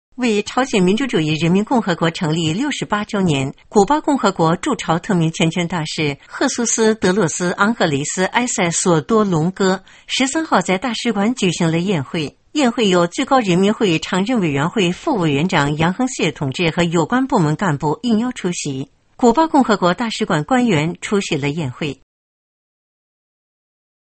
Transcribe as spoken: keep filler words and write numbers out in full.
为朝鲜民主主义人民共和国成立六十八周年，古巴共和国驻朝特命全权大使赫苏斯·德洛斯·昂格雷斯·埃塞索多龙哥十三号在大使馆举行了宴会。宴会由最高人民会议常任委员会副委员长杨亨谢同志和有关部门干部应邀出席。古巴共和国大使馆官员出席了宴会。